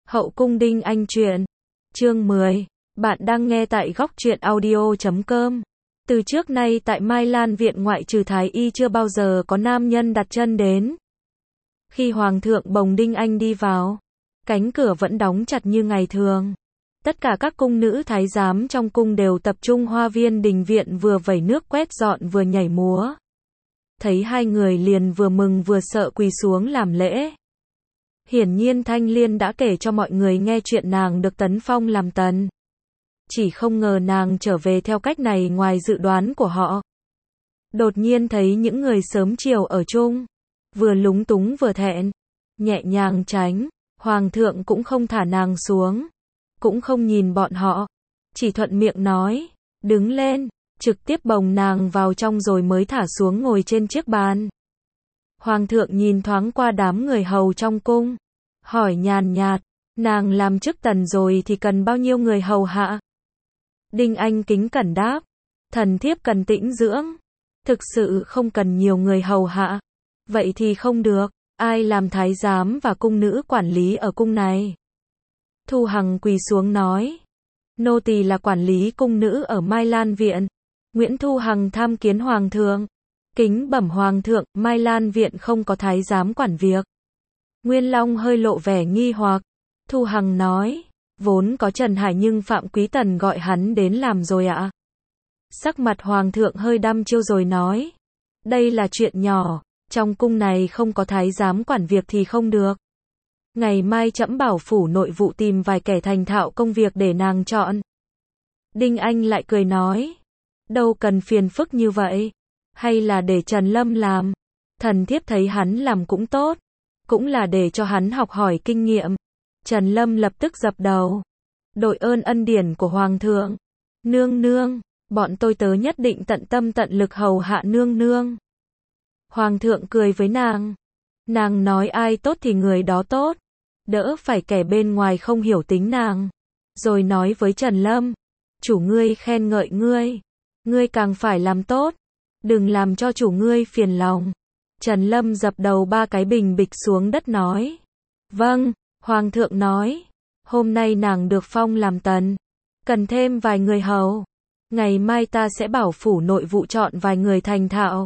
Hậu cung Đinh Anh truyện. Chương 10. Bạn đang nghe tại góc truyện audio.com. Từ trước nay tại Mai Lan viện ngoại trừ Thái Y chưa bao giờ có nam nhân đặt chân đến. Khi Hoàng thượng bồng Đinh Anh đi vào, cánh cửa vẫn đóng chặt như ngày thường. Tất cả các cung nữ thái giám trong cung đều tập trung hoa viên đình viện vừa vẩy nước quét dọn vừa nhảy múa. Thấy hai người liền vừa mừng vừa sợ quỳ xuống làm lễ. Hiển nhiên Thanh Liên đã kể cho mọi người nghe chuyện nàng được tấn phong làm tần. Chỉ không ngờ nàng trở về theo cách này ngoài dự đoán của họ. Đột nhiên thấy những người sớm chiều ở chung, vừa lúng túng vừa thẹn, nhẹ nhàng tránh, Hoàng thượng cũng không thả nàng xuống, cũng không nhìn bọn họ, chỉ thuận miệng nói, đứng lên, trực tiếp bồng nàng vào trong rồi mới thả xuống ngồi trên chiếc bàn. Hoàng thượng nhìn thoáng qua đám người hầu trong cung, hỏi nhàn nhạt, nàng làm chức tần rồi thì cần bao nhiêu người hầu hạ? Đinh Anh kính cẩn đáp, thần thiếp cần tĩnh dưỡng, thực sự không cần nhiều người hầu hạ. Vậy thì không được, ai làm thái giám và cung nữ quản lý ở cung này? Thu Hằng quỳ xuống nói, nô tỳ là quản lý cung nữ ở Mai Lan viện. Nguyễn Thu Hằng tham kiến Hoàng thượng. Kính bẩm Hoàng thượng, Mai Lan viện không có thái giám quản việc. Nguyên Long hơi lộ vẻ nghi hoặc. Thu Hằng nói, vốn có Trần Hải nhưng Phạm Quý Tần gọi hắn đến làm rồi ạ. Sắc mặt Hoàng thượng hơi đăm chiêu rồi nói, đây là chuyện nhỏ, trong cung này không có thái giám quản việc thì không được. Ngày mai trẫm bảo phủ nội vụ tìm vài kẻ thành thạo công việc để nàng chọn. Đinh Anh lại cười nói, đâu cần phiền phức như vậy, hay là để Trần Lâm làm, thần thiếp thấy hắn làm cũng tốt, cũng là để cho hắn học hỏi kinh nghiệm. Trần Lâm lập tức dập đầu, đội ơn ân điển của Hoàng thượng. Nương nương, bọn tôi tớ nhất định tận tâm tận lực hầu hạ nương nương. Hoàng thượng cười với nàng nói ai tốt thì người đó tốt, đỡ phải kẻ bên ngoài không hiểu tính nàng. Rồi nói với Trần Lâm, chủ ngươi khen ngợi ngươi càng phải làm tốt, đừng làm cho chủ ngươi phiền lòng. Trần Lâm dập đầu ba cái bình bịch xuống đất nói, vâng. Hoàng thượng nói, hôm nay nàng được phong làm tần, cần thêm vài người hầu. Ngày mai ta sẽ bảo phủ nội vụ chọn vài người thành thạo.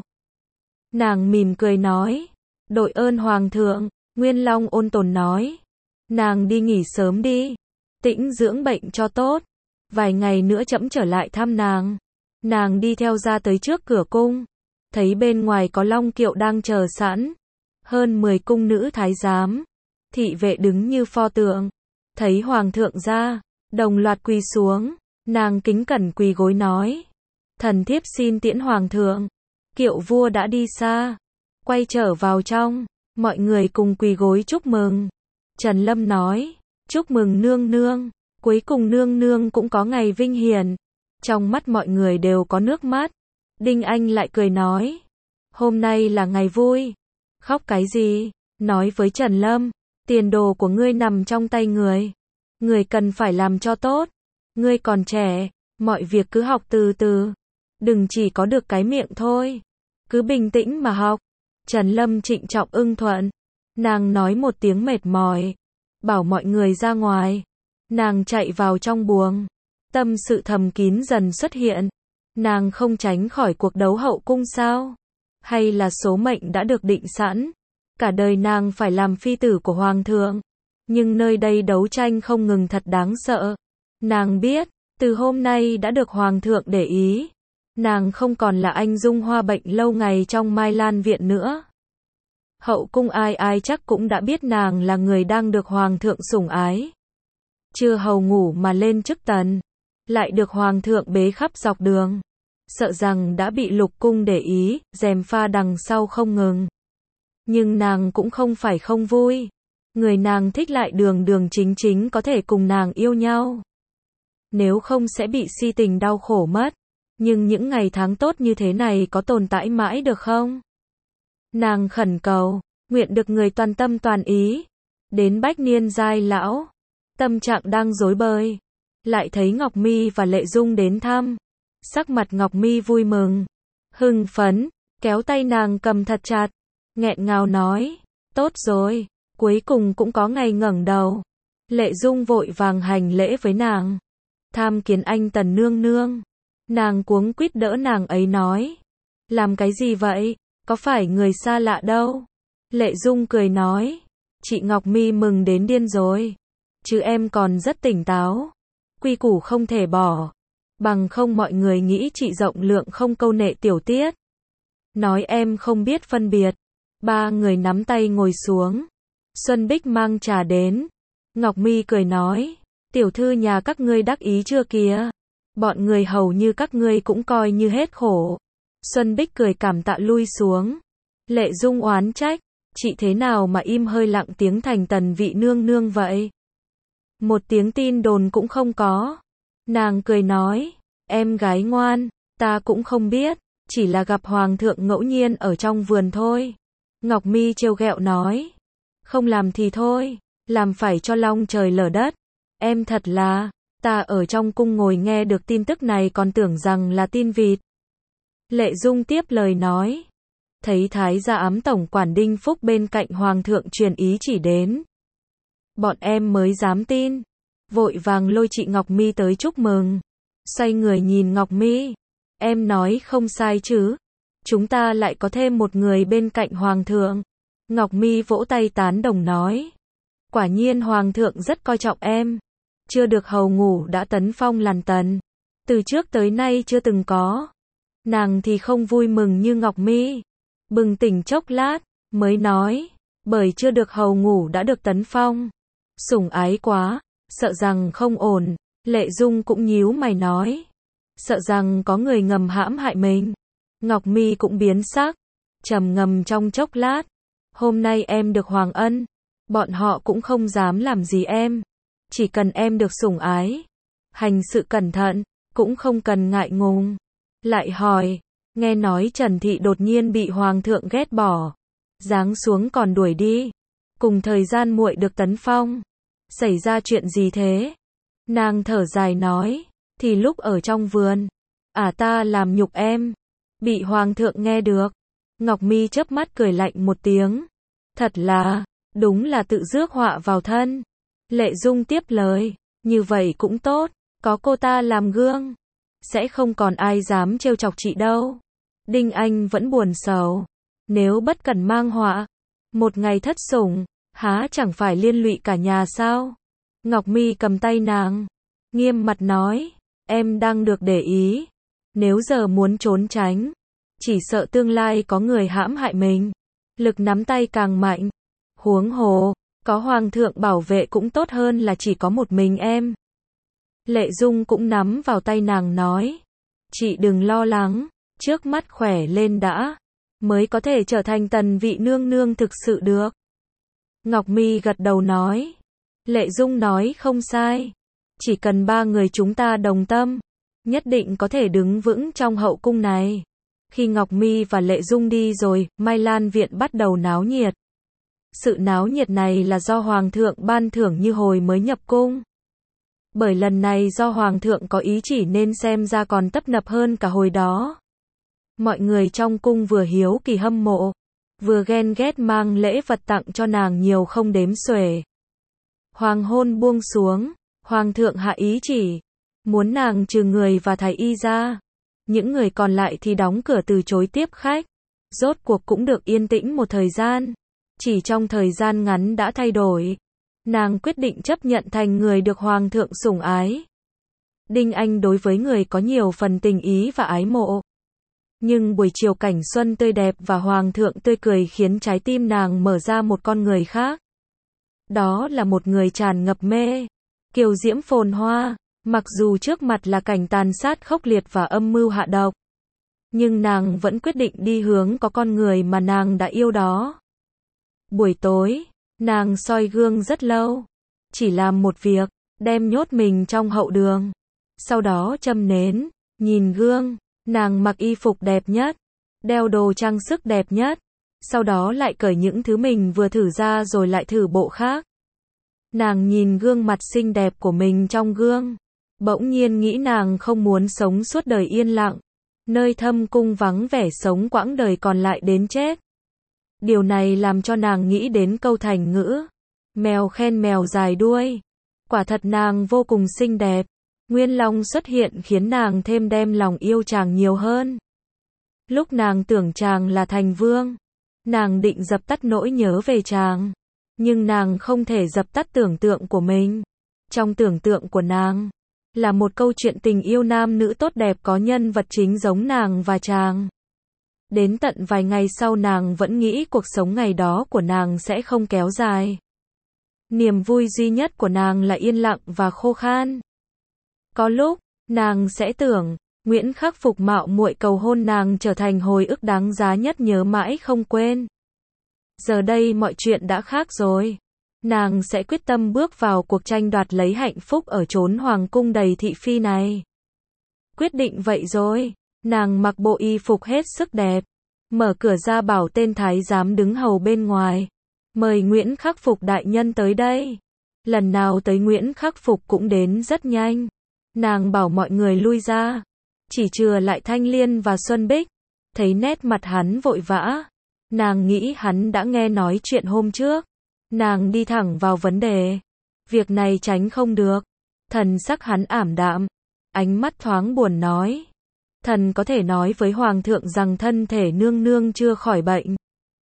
Nàng mỉm cười nói, đội ơn Hoàng thượng. Nguyên Long ôn tồn nói, nàng đi nghỉ sớm đi, tĩnh dưỡng bệnh cho tốt, vài ngày nữa trẫm trở lại thăm nàng. Nàng đi theo ra tới trước cửa cung, thấy bên ngoài có long kiệu đang chờ sẵn, hơn 10 cung nữ thái giám, thị vệ đứng như pho tượng. Thấy Hoàng thượng ra, đồng loạt quỳ xuống, nàng kính cẩn quỳ gối nói, thần thiếp xin tiễn Hoàng thượng. Kiệu vua đã đi xa, quay trở vào trong, mọi người cùng quỳ gối chúc mừng. Trần Lâm nói, chúc mừng nương nương, cuối cùng nương nương cũng có ngày vinh hiển. Trong mắt mọi người đều có nước mắt. Đinh Anh lại cười nói, hôm nay là ngày vui, khóc cái gì? Nói với Trần Lâm, tiền đồ của ngươi nằm trong tay người cần phải làm cho tốt. Ngươi còn trẻ, mọi việc cứ học từ từ, đừng chỉ có được cái miệng thôi, cứ bình tĩnh mà học. Trần Lâm trịnh trọng ưng thuận. Nàng nói một tiếng mệt mỏi, bảo mọi người ra ngoài. Nàng chạy vào trong buồng, tâm sự thầm kín dần xuất hiện. Nàng không tránh khỏi cuộc đấu hậu cung sao? Hay là số mệnh đã được định sẵn? Cả đời nàng phải làm phi tử của Hoàng thượng. Nhưng nơi đây đấu tranh không ngừng thật đáng sợ. Nàng biết, từ hôm nay đã được Hoàng thượng để ý. Nàng không còn là anh dung hoa bệnh lâu ngày trong Mai Lan viện nữa. Hậu cung ai ai chắc cũng đã biết nàng là người đang được Hoàng thượng sủng ái. Chưa hầu ngủ mà lên chức tần, lại được Hoàng thượng bế khắp dọc đường. Sợ rằng đã bị lục cung để ý, gièm pha đằng sau không ngừng. Nhưng nàng cũng không phải không vui. Người nàng thích lại đường đường chính chính có thể cùng nàng yêu nhau. Nếu không sẽ bị si tình đau khổ mất. Nhưng những ngày tháng tốt như thế này có tồn tại mãi được không? Nàng khẩn cầu, nguyện được người toàn tâm toàn ý. Đến bách niên giai lão, tâm trạng đang rối bời, lại thấy Ngọc Mi và Lệ Dung đến thăm. Sắc mặt Ngọc Mi vui mừng, hưng phấn, kéo tay nàng cầm thật chặt, nghẹn ngào nói, tốt rồi, cuối cùng cũng có ngày ngẩng đầu. Lệ Dung vội vàng hành lễ với nàng. Tham kiến anh Tần nương nương. Nàng cuống quýt đỡ nàng ấy nói. Làm cái gì vậy? Có phải người xa lạ đâu? Lệ Dung cười nói. Chị Ngọc Mi mừng đến điên rồi. Chứ em còn rất tỉnh táo. Quy củ không thể bỏ. Bằng không mọi người nghĩ chị rộng lượng không câu nệ tiểu tiết. Nói em không biết phân biệt. Ba người nắm tay ngồi xuống. Xuân Bích mang trà đến. Ngọc Mi cười nói. Tiểu thư nhà các ngươi đắc ý chưa kìa? Bọn người hầu như các ngươi cũng coi như hết khổ. Xuân Bích cười cảm tạ lui xuống. Lệ Dung oán trách. Chị thế nào mà im hơi lặng tiếng thành Tần vị nương nương vậy? Một tiếng tin đồn cũng không có. Nàng cười nói. Em gái ngoan, ta cũng không biết. Chỉ là gặp hoàng thượng ngẫu nhiên ở trong vườn thôi. Ngọc Mi trêu ghẹo nói. Không làm thì thôi. Làm phải cho long trời lở đất. Em thật là, ta ở trong cung ngồi nghe được tin tức này còn tưởng rằng là tin vịt. Lệ Dung tiếp lời nói. Thấy thái gia ám tổng quản Đinh Phúc bên cạnh hoàng thượng truyền ý chỉ đến. Bọn em mới dám tin. Vội vàng lôi chị Ngọc Mi tới chúc mừng. Xoay người nhìn Ngọc Mi. Em nói không sai chứ. Chúng ta lại có thêm một người bên cạnh hoàng thượng. Ngọc Mi vỗ tay tán đồng nói. Quả nhiên hoàng thượng rất coi trọng em. Chưa được hầu ngủ đã tấn phong làm tần. Từ trước tới nay chưa từng có. Nàng thì không vui mừng như Ngọc Mi. Bừng tỉnh chốc lát, mới nói. Bởi chưa được hầu ngủ đã được tấn phong. Sủng ái quá, sợ rằng không ổn. Lệ Dung cũng nhíu mày nói. Sợ rằng có người ngầm hãm hại mình. Ngọc Mi cũng biến sắc. Trầm ngâm trong chốc lát. Hôm nay em được hoàng ân. Bọn họ cũng không dám làm gì em. Chỉ cần em được sủng ái. Hành sự cẩn thận. Cũng không cần ngại ngùng. Lại hỏi. Nghe nói Trần Thị đột nhiên bị hoàng thượng ghét bỏ. Giáng xuống còn đuổi đi. Cùng thời gian muội được tấn phong. Xảy ra chuyện gì thế? Nàng thở dài nói. Thì lúc ở trong vườn. Ta làm nhục em. Bị hoàng thượng nghe được. Ngọc Mi chớp mắt cười lạnh một tiếng. Thật là, đúng là tự rước họa vào thân. Lệ Dung tiếp lời. Như vậy cũng tốt. Có cô ta làm gương. Sẽ không còn ai dám trêu chọc chị đâu. Đinh Anh vẫn buồn sầu. Nếu bất cẩn mang họa. Một ngày thất sủng. Há chẳng phải liên lụy cả nhà sao? Ngọc Mi cầm tay nàng. Nghiêm mặt nói. Em đang được để ý. Nếu giờ muốn trốn tránh. Chỉ sợ tương lai có người hãm hại mình. Lực nắm tay càng mạnh. Huống hồ. Có hoàng thượng bảo vệ cũng tốt hơn là chỉ có một mình em. Lệ Dung cũng nắm vào tay nàng nói. Chị đừng lo lắng. Trước mắt khỏe lên đã. Mới có thể trở thành Tần vị nương nương thực sự được. Ngọc Mi gật đầu nói. Lệ Dung nói không sai. Chỉ cần ba người chúng ta đồng tâm. Nhất định có thể đứng vững trong hậu cung này. Khi Ngọc Mi và Lệ Dung đi rồi, Mai Lan viện bắt đầu náo nhiệt. Sự náo nhiệt này là do Hoàng thượng ban thưởng như hồi mới nhập cung. Bởi lần này do Hoàng thượng có ý chỉ nên xem ra còn tấp nập hơn cả hồi đó. Mọi người trong cung vừa hiếu kỳ hâm mộ, vừa ghen ghét mang lễ vật tặng cho nàng nhiều không đếm xuể. Hoàng hôn buông xuống, Hoàng thượng hạ ý chỉ, muốn nàng trừ người và thái y ra. Những người còn lại thì đóng cửa từ chối tiếp khách. Rốt cuộc cũng được yên tĩnh một thời gian. Chỉ trong thời gian ngắn đã thay đổi. Nàng quyết định chấp nhận thành người được Hoàng thượng sủng ái. Đinh Anh đối với người có nhiều phần tình ý và ái mộ. Nhưng buổi chiều cảnh xuân tươi đẹp và Hoàng thượng tươi cười khiến trái tim nàng mở ra một con người khác. Đó là một người tràn ngập mê, kiều diễm phồn hoa. Mặc dù trước mặt là cảnh tàn sát khốc liệt và âm mưu hạ độc, nhưng nàng vẫn quyết định đi hướng có con người mà nàng đã yêu đó. Buổi tối, nàng soi gương rất lâu. Chỉ làm một việc, đem nhốt mình trong hậu đường. Sau đó châm nến, nhìn gương, nàng mặc y phục đẹp nhất, đeo đồ trang sức đẹp nhất. Sau đó lại cởi những thứ mình vừa thử ra rồi lại thử bộ khác. Nàng nhìn gương mặt xinh đẹp của mình trong gương. Bỗng nhiên nghĩ nàng không muốn sống suốt đời yên lặng. Nơi thâm cung vắng vẻ sống quãng đời còn lại đến chết. Điều này làm cho nàng nghĩ đến câu thành ngữ. Mèo khen mèo dài đuôi. Quả thật nàng vô cùng xinh đẹp. Nguyên Long xuất hiện khiến nàng thêm đem lòng yêu chàng nhiều hơn. Lúc nàng tưởng chàng là thành vương, nàng định dập tắt nỗi nhớ về chàng. Nhưng nàng không thể dập tắt tưởng tượng của mình. Trong tưởng tượng của nàng, là một câu chuyện tình yêu nam nữ tốt đẹp có nhân vật chính giống nàng và chàng. Đến tận vài ngày sau nàng vẫn nghĩ cuộc sống ngày đó của nàng sẽ không kéo dài. Niềm vui duy nhất của nàng là yên lặng và khô khan. Có lúc, nàng sẽ tưởng, Nguyễn Khắc Phục mạo muội cầu hôn nàng trở thành hồi ức đáng giá nhất nhớ mãi không quên. Giờ đây mọi chuyện đã khác rồi. Nàng sẽ quyết tâm bước vào cuộc tranh đoạt lấy hạnh phúc ở chốn hoàng cung đầy thị phi này. Quyết định vậy rồi, nàng mặc bộ y phục hết sức đẹp, mở cửa ra bảo tên thái giám đứng hầu bên ngoài. Mời Nguyễn Khắc Phục đại nhân tới đây. Lần nào tới Nguyễn Khắc Phục cũng đến rất nhanh. Nàng bảo mọi người lui ra. Chỉ chừa lại Thanh Liên và Xuân Bích. Thấy nét mặt hắn vội vã. Nàng nghĩ hắn đã nghe nói chuyện hôm trước. Nàng đi thẳng vào vấn đề. Việc này tránh không được. Thần sắc hắn ảm đạm. Ánh mắt thoáng buồn nói. Thần có thể nói với Hoàng thượng rằng thân thể nương nương chưa khỏi bệnh.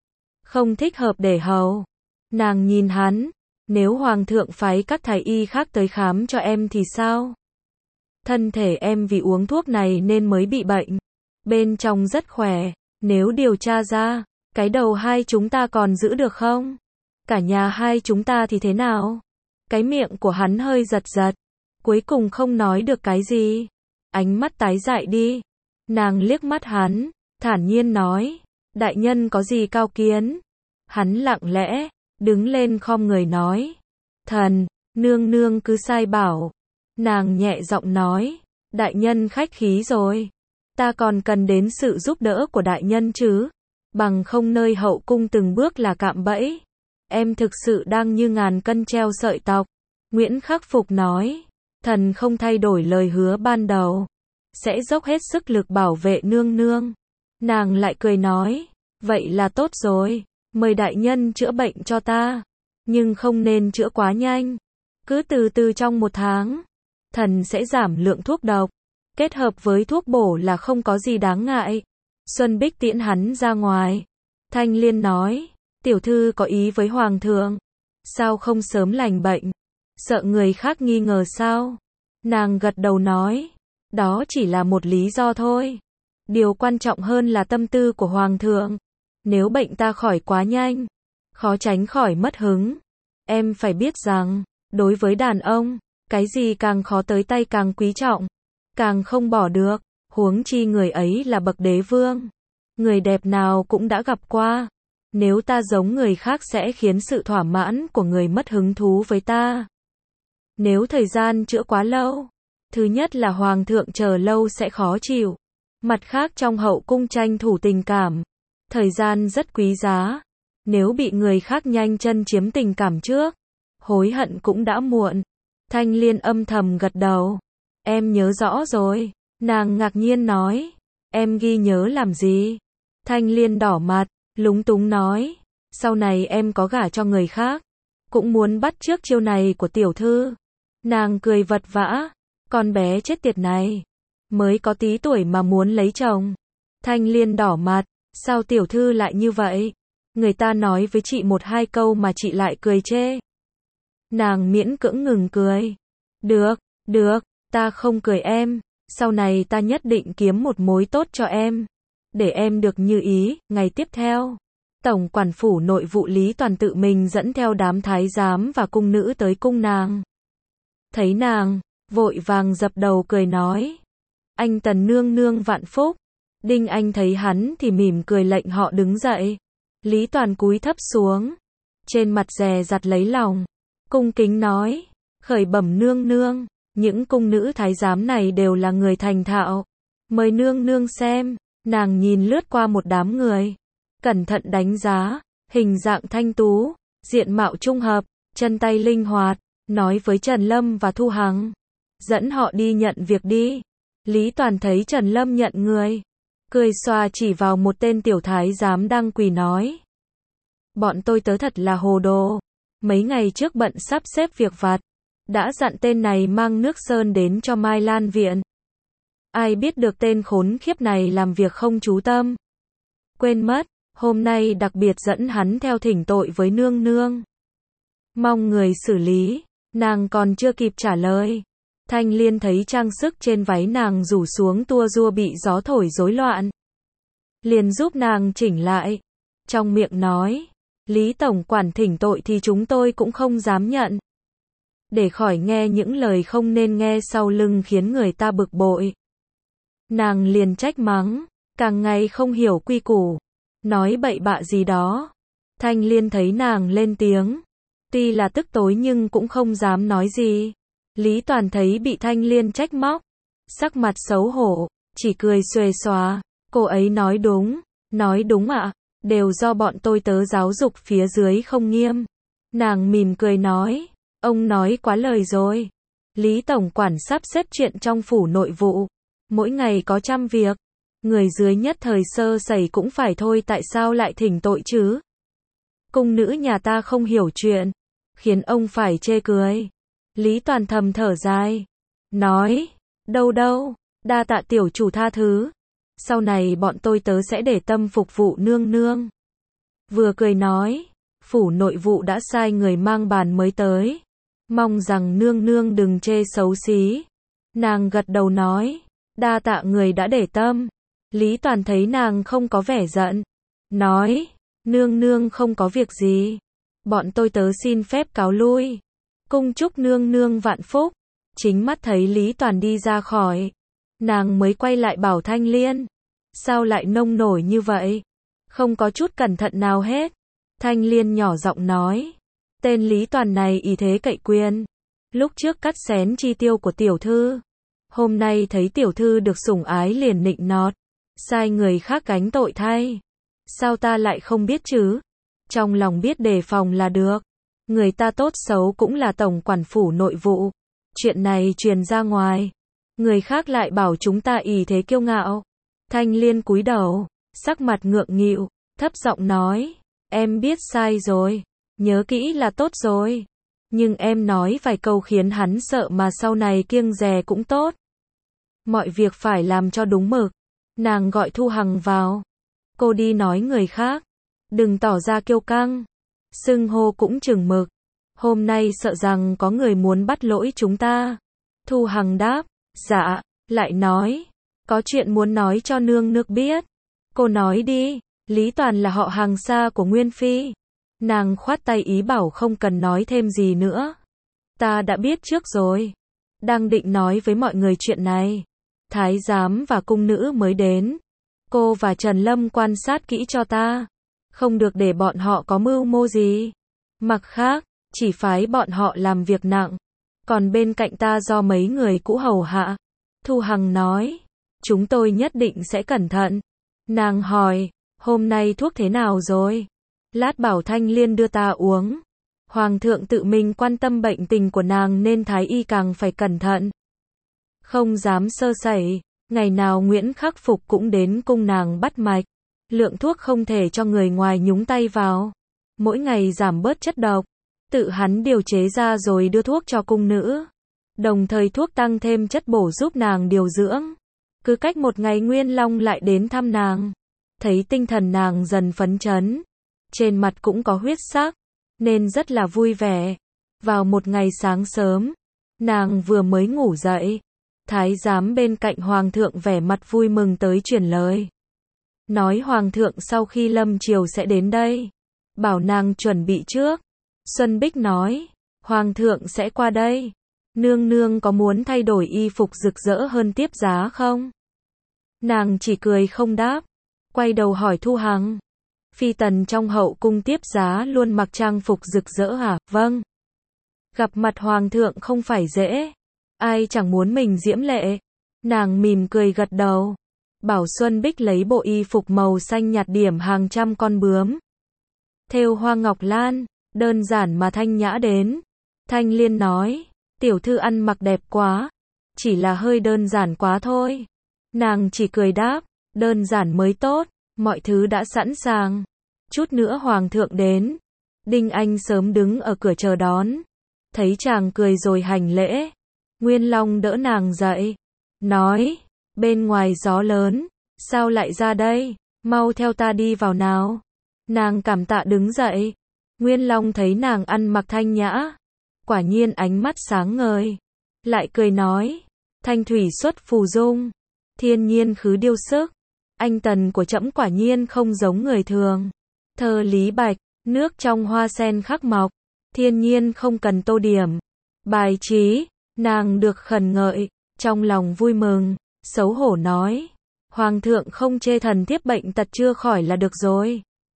Không thích hợp để hầu. Nàng nhìn hắn. Nếu Hoàng thượng phái các thái y khác tới khám cho em thì sao? Thân thể em vì uống thuốc này nên mới bị bệnh. Bên trong rất khỏe. Nếu điều tra ra, cái đầu hai chúng ta còn giữ được không? Cả nhà hai chúng ta thì thế nào? Cái miệng của hắn hơi giật giật. Cuối cùng không nói được cái gì. Ánh mắt tái dại đi. Nàng liếc mắt hắn, thản nhiên nói. Đại nhân có gì cao kiến? Hắn lặng lẽ, đứng lên khom người nói. Thần, nương nương cứ sai bảo. Nàng nhẹ giọng nói. Đại nhân khách khí rồi. Ta còn cần đến sự giúp đỡ của đại nhân chứ. Bằng không nơi hậu cung từng bước là cạm bẫy. Em thực sự đang như ngàn cân treo sợi tóc. Nguyễn Khắc Phục nói. Thần không thay đổi lời hứa ban đầu. Sẽ dốc hết sức lực bảo vệ nương nương. Nàng lại cười nói. Vậy là tốt rồi. Mời đại nhân chữa bệnh cho ta. Nhưng không nên chữa quá nhanh. Cứ từ từ trong 1 tháng. Thần sẽ giảm lượng thuốc độc. Kết hợp với thuốc bổ là không có gì đáng ngại. Xuân Bích tiễn hắn ra ngoài. Thanh Liên nói. Tiểu thư có ý với Hoàng thượng. Sao không sớm lành bệnh? Sợ người khác nghi ngờ sao? Nàng gật đầu nói. Đó chỉ là một lý do thôi. Điều quan trọng hơn là tâm tư của Hoàng thượng. Nếu bệnh ta khỏi quá nhanh, khó tránh khỏi mất hứng. Em phải biết rằng, đối với đàn ông, cái gì càng khó tới tay càng quý trọng, càng không bỏ được. Huống chi người ấy là bậc đế vương. Người đẹp nào cũng đã gặp qua. Nếu ta giống người khác sẽ khiến sự thỏa mãn của người mất hứng thú với ta. Nếu thời gian chữa quá lâu, thứ nhất là Hoàng thượng chờ lâu sẽ khó chịu. Mặt khác trong hậu cung tranh thủ tình cảm. Thời gian rất quý giá. Nếu bị người khác nhanh chân chiếm tình cảm trước, hối hận cũng đã muộn. Thanh Liên âm thầm gật đầu. Em nhớ rõ rồi. Nàng ngạc nhiên nói. Em ghi nhớ làm gì? Thanh Liên đỏ mặt, lúng túng nói. Sau này em có gả cho người khác, cũng muốn bắt chước chiêu này của tiểu thư. Nàng cười vật vã. Con bé chết tiệt này. Mới có tí tuổi mà muốn lấy chồng. Thanh Liên đỏ mặt. Sao tiểu thư lại như vậy? Người ta nói với chị 1-2 câu mà chị lại cười chê. Nàng miễn cưỡng ngừng cười. Được, ta không cười em. Sau này ta nhất định kiếm một mối tốt cho em. Để em được như ý. Ngày tiếp theo, Tổng quản phủ nội vụ Lý Toàn tự mình dẫn theo đám thái giám và cung nữ tới cung nàng. Thấy nàng, vội vàng dập đầu cười nói. Anh Tần nương nương vạn phúc. Đinh Anh thấy hắn thì mỉm cười lệnh họ đứng dậy. Lý Toàn cúi thấp xuống. Trên mặt dè dặt lấy lòng. Cung kính nói. Khởi bẩm nương nương. Những cung nữ thái giám này đều là người thành thạo. Mời nương nương xem. Nàng nhìn lướt qua một đám người. Cẩn thận đánh giá. Hình dạng thanh tú. Diện mạo trung hợp. Chân tay linh hoạt. Nói với Trần Lâm và Thu Hằng. Dẫn họ đi nhận việc đi. Lý Toàn thấy Trần Lâm nhận người. Cười xòa chỉ vào một tên tiểu thái giám đang quỳ nói. Bọn tôi tớ thật là hồ đồ. Mấy ngày trước bận sắp xếp việc vặt. đã dặn tên này mang nước sơn đến cho Mai Lan viện. Ai biết được tên khốn khiếp này làm việc không chú tâm. Quên mất, hôm nay đặc biệt dẫn hắn theo thỉnh tội với nương nương. Mong người xử lý, nàng còn chưa kịp trả lời. Thanh Liên thấy trang sức trên váy nàng rủ xuống tua rua bị gió thổi rối loạn. Liền giúp nàng chỉnh lại. Trong miệng nói, Lý Tổng quản thỉnh tội thì chúng tôi cũng không dám nhận. Để khỏi nghe những lời không nên nghe sau lưng khiến người ta bực bội. Nàng liền trách mắng, càng ngày không hiểu quy củ, nói bậy bạ gì đó. Thanh Liên thấy nàng lên tiếng, tuy là tức tối nhưng cũng không dám nói gì. Lý Toàn thấy bị Thanh Liên trách móc, sắc mặt xấu hổ, chỉ cười xuề xóa. Cô ấy nói đúng ạ, đều do bọn tôi tớ giáo dục phía dưới không nghiêm. Nàng mỉm cười nói, ông nói quá lời rồi. Lý Tổng quản sắp xếp chuyện trong phủ nội vụ, mỗi ngày có trăm việc, người dưới nhất thời sơ sẩy cũng phải thôi, tại sao lại thỉnh tội chứ? Cung nữ nhà ta không hiểu chuyện, khiến ông phải chê cười. Lý Toàn thầm thở dài, nói, đâu, đa tạ tiểu chủ tha thứ. Sau này bọn tôi tớ sẽ để tâm phục vụ nương nương. Vừa cười nói, phủ nội vụ đã sai người mang bàn mới tới. Mong rằng nương nương đừng chê xấu xí. Nàng gật đầu nói, đa tạ người đã để tâm. Lý Toàn thấy nàng không có vẻ giận, nói, nương nương không có việc gì. Bọn tôi tớ xin phép cáo lui. Cung chúc nương nương vạn phúc. Chính mắt thấy Lý Toàn đi ra khỏi, nàng mới quay lại bảo Thanh Liên, sao lại nông nổi như vậy? Không có chút cẩn thận nào hết. Thanh Liên nhỏ giọng nói, tên Lý Toàn này ý thế cậy quyền. Lúc trước cắt xén chi tiêu của tiểu thư, hôm nay thấy tiểu thư được sủng ái liền nịnh nọt, sai người khác gánh tội thay. Sao ta lại không biết chứ? Trong lòng biết đề phòng là được. Người ta tốt xấu cũng là tổng quản phủ nội vụ. Chuyện này truyền ra ngoài, người khác lại bảo chúng ta ỷ thế kiêu ngạo. Thanh Liên cúi đầu, sắc mặt ngượng nghịu, thấp giọng nói, em biết sai rồi, nhớ kỹ là tốt rồi. Nhưng em nói vài câu khiến hắn sợ mà sau này kiêng dè cũng tốt. Mọi việc phải làm cho đúng mực. Nàng gọi Thu Hằng vào. Cô đi nói người khác, đừng tỏ ra kiêu căng, xưng hô cũng chừng mực. Hôm nay sợ rằng có người muốn bắt lỗi chúng ta. Thu Hằng đáp, dạ, lại nói, có chuyện muốn nói cho nương nương biết. Cô nói đi. Lý Toàn là họ hàng xa của Nguyên Phi. Nàng khoát tay ý bảo không cần nói thêm gì nữa. Ta đã biết trước rồi. Đang định nói với mọi người chuyện này, thái giám và cung nữ mới đến. Cô và Trần Lâm quan sát kỹ cho ta, không được để bọn họ có mưu mô gì. Mặt khác, chỉ phái bọn họ làm việc nặng, còn bên cạnh ta do mấy người cũ hầu hạ. Thu Hằng nói, chúng tôi nhất định sẽ cẩn thận. Nàng hỏi, hôm nay thuốc thế nào rồi? Lát bảo Thanh Liên đưa ta uống. Hoàng thượng tự mình quan tâm bệnh tình của nàng nên thái y càng phải cẩn thận, không dám sơ sẩy. Ngày nào Nguyễn Khắc Phục cũng đến cung nàng bắt mạch. Lượng thuốc không thể cho người ngoài nhúng tay vào. Mỗi ngày giảm bớt chất độc, tự hắn điều chế ra rồi đưa thuốc cho cung nữ. Đồng thời thuốc tăng thêm chất bổ giúp nàng điều dưỡng. Cứ cách một ngày Nguyên Long lại đến thăm nàng. Thấy tinh thần nàng dần phấn chấn, trên mặt cũng có huyết sắc, nên rất là vui vẻ. Vào một ngày sáng sớm, nàng vừa mới ngủ dậy, thái giám bên cạnh hoàng thượng vẻ mặt vui mừng tới truyền lời. Nói hoàng thượng sau khi lâm triều sẽ đến đây, bảo nàng chuẩn bị trước. Xuân Bích nói, hoàng thượng sẽ qua đây. Nương nương có muốn thay đổi y phục rực rỡ hơn tiếp giá không? Nàng chỉ cười không đáp, quay đầu hỏi Thu Hằng. Phi tần trong hậu cung tiếp giá luôn mặc trang phục rực rỡ à? Vâng. Gặp mặt hoàng thượng không phải dễ. Ai chẳng muốn mình diễm lệ. Nàng mỉm cười gật đầu. Bảo Xuân Bích lấy bộ y phục màu xanh nhạt điểm hàng trăm con bướm. Thêu hoa ngọc lan, đơn giản mà thanh nhã đến. Thanh Liên nói, tiểu thư ăn mặc đẹp quá. Chỉ là hơi đơn giản quá thôi. Nàng chỉ cười đáp, đơn giản mới tốt. Mọi thứ đã sẵn sàng. Chút nữa hoàng thượng đến. Đinh Anh sớm đứng ở cửa chờ đón. Thấy chàng cười rồi hành lễ, Nguyên Long đỡ nàng dậy, nói, bên ngoài gió lớn, sao lại ra đây, mau theo ta đi vào nào. Nàng cảm tạ đứng dậy, Nguyên Long thấy nàng ăn mặc thanh nhã, quả nhiên ánh mắt sáng ngời, lại cười nói, thanh thủy xuất phù dung, thiên nhiên khứ điêu sức, anh tần của trẫm quả nhiên không giống người thường. Thơ Lý Bạch, nước trong hoa sen khắc mọc, thiên nhiên không cần tô điểm. Bài trí, nàng được khẩn ngợi, trong lòng vui mừng, xấu hổ nói, Hoàng thượng không chê thần thiếp bệnh tật chưa khỏi là được rồi.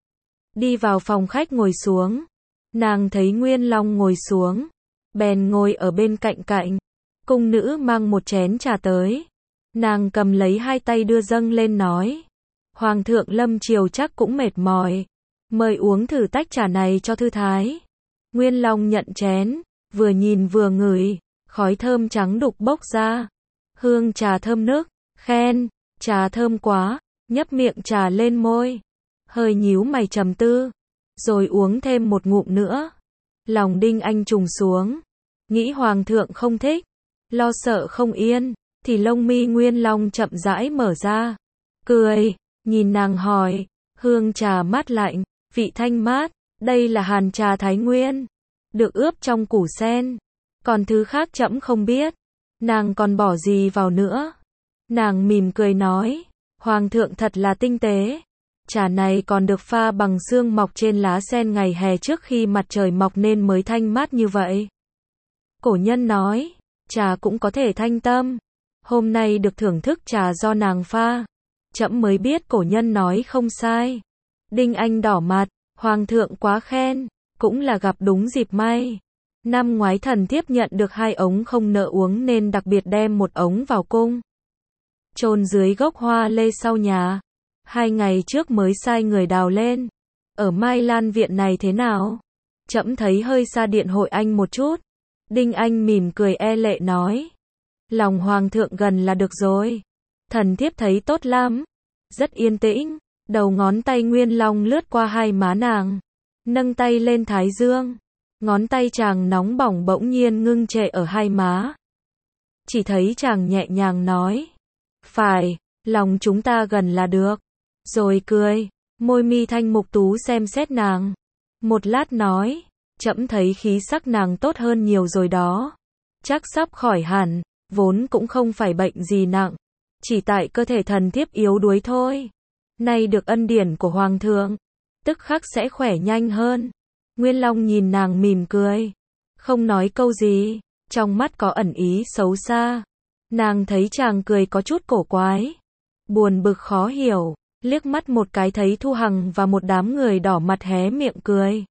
Đi vào phòng khách ngồi xuống, nàng thấy Nguyên Long ngồi xuống, bèn ngồi ở bên cạnh cạnh, cung nữ mang một chén trà tới, nàng cầm lấy hai tay đưa dâng lên nói, Hoàng thượng lâm triều chắc cũng mệt mỏi, mời uống thử tách trà này cho thư thái. Nguyên Long nhận chén, vừa nhìn vừa ngửi, khói thơm trắng đục bốc ra, hương trà thơm nức, khen, trà thơm quá, nhấp miệng trà lên môi, hơi nhíu mày trầm tư, rồi uống thêm một ngụm nữa. Lòng Đinh Anh trùng xuống, nghĩ Hoàng thượng không thích, lo sợ không yên, thì lông mi Nguyên Long chậm rãi mở ra, cười, nhìn nàng hỏi, hương trà mát lạnh, vị thanh mát, đây là hàn trà Thái Nguyên, được ướp trong củ sen, còn thứ khác trẫm không biết, nàng còn bỏ gì vào nữa. Nàng mỉm cười nói, Hoàng thượng thật là tinh tế, trà này còn được pha bằng sương mọc trên lá sen ngày hè trước khi mặt trời mọc nên mới thanh mát như vậy. Cổ nhân nói, trà cũng có thể thanh tâm, hôm nay được thưởng thức trà do nàng pha, trẫm mới biết cổ nhân nói không sai. Đinh Anh đỏ mặt, Hoàng thượng quá khen, cũng là gặp đúng dịp may. Năm ngoái thần thiếp nhận được 2 ống không nỡ uống nên đặc biệt đem 1 ống vào cung, chôn dưới gốc hoa lê sau nhà. 2 ngày trước mới sai người đào lên. Ở Mai Lan viện này thế nào? Trẫm thấy hơi xa Điện Hội Anh một chút. Đinh Anh mỉm cười e lệ nói, lòng Hoàng thượng gần là được rồi. Thần thiếp thấy tốt lắm, rất yên tĩnh. Đầu ngón tay Nguyên Long lướt qua hai má nàng, nâng tay lên thái dương, ngón tay chàng nóng bỏng bỗng nhiên ngưng trệ ở hai má. Chỉ thấy chàng nhẹ nhàng nói, phải, lòng chúng ta gần là được. Rồi cười, môi mi thanh mục tú xem xét nàng. Một lát nói, trẫm thấy khí sắc nàng tốt hơn nhiều rồi đó. Chắc sắp khỏi hẳn, vốn cũng không phải bệnh gì nặng, chỉ tại cơ thể thần thiếp yếu đuối thôi. Nay được ân điển của Hoàng thượng, tức khắc sẽ khỏe nhanh hơn. Nguyên Long nhìn nàng mỉm cười, không nói câu gì, trong mắt có ẩn ý xấu xa. Nàng thấy chàng cười có chút cổ quái, buồn bực khó hiểu, liếc mắt một cái thấy Thu Hằng và một đám người đỏ mặt hé miệng cười.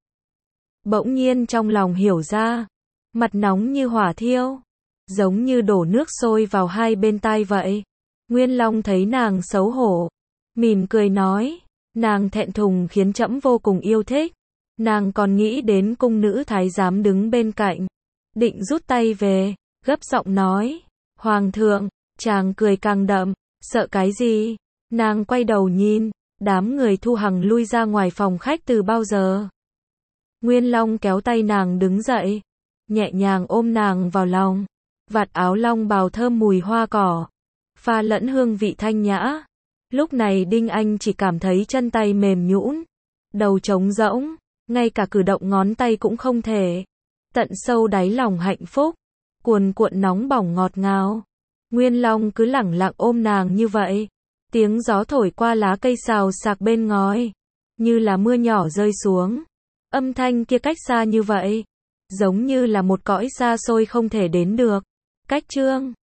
Bỗng nhiên trong lòng hiểu ra, mặt nóng như hỏa thiêu, giống như đổ nước sôi vào hai bên tai vậy. Nguyên Long thấy nàng xấu hổ, mỉm cười nói, nàng thẹn thùng khiến trẫm vô cùng yêu thích. Nàng còn nghĩ đến cung nữ thái giám đứng bên cạnh, định rút tay về, gấp giọng nói, Hoàng thượng. Chàng cười càng đậm, sợ cái gì? Nàng quay đầu nhìn, đám người Thu Hằng lui ra ngoài phòng khách từ bao giờ. Nguyên Long kéo tay nàng đứng dậy, nhẹ nhàng ôm nàng vào lòng, vạt áo long bào thơm mùi hoa cỏ, pha lẫn hương vị thanh nhã. Lúc này Đinh Anh chỉ cảm thấy chân tay mềm nhũn, đầu trống rỗng, ngay cả cử động ngón tay cũng không thể. Tận sâu đáy lòng hạnh phúc, cuồn cuộn nóng bỏng ngọt ngào. Nguyên Long cứ lẳng lặng ôm nàng như vậy. Tiếng gió thổi qua lá cây xào xạc bên ngói, như là mưa nhỏ rơi xuống. Âm thanh kia cách xa như vậy, giống như là một cõi xa xôi không thể đến được. Cách chương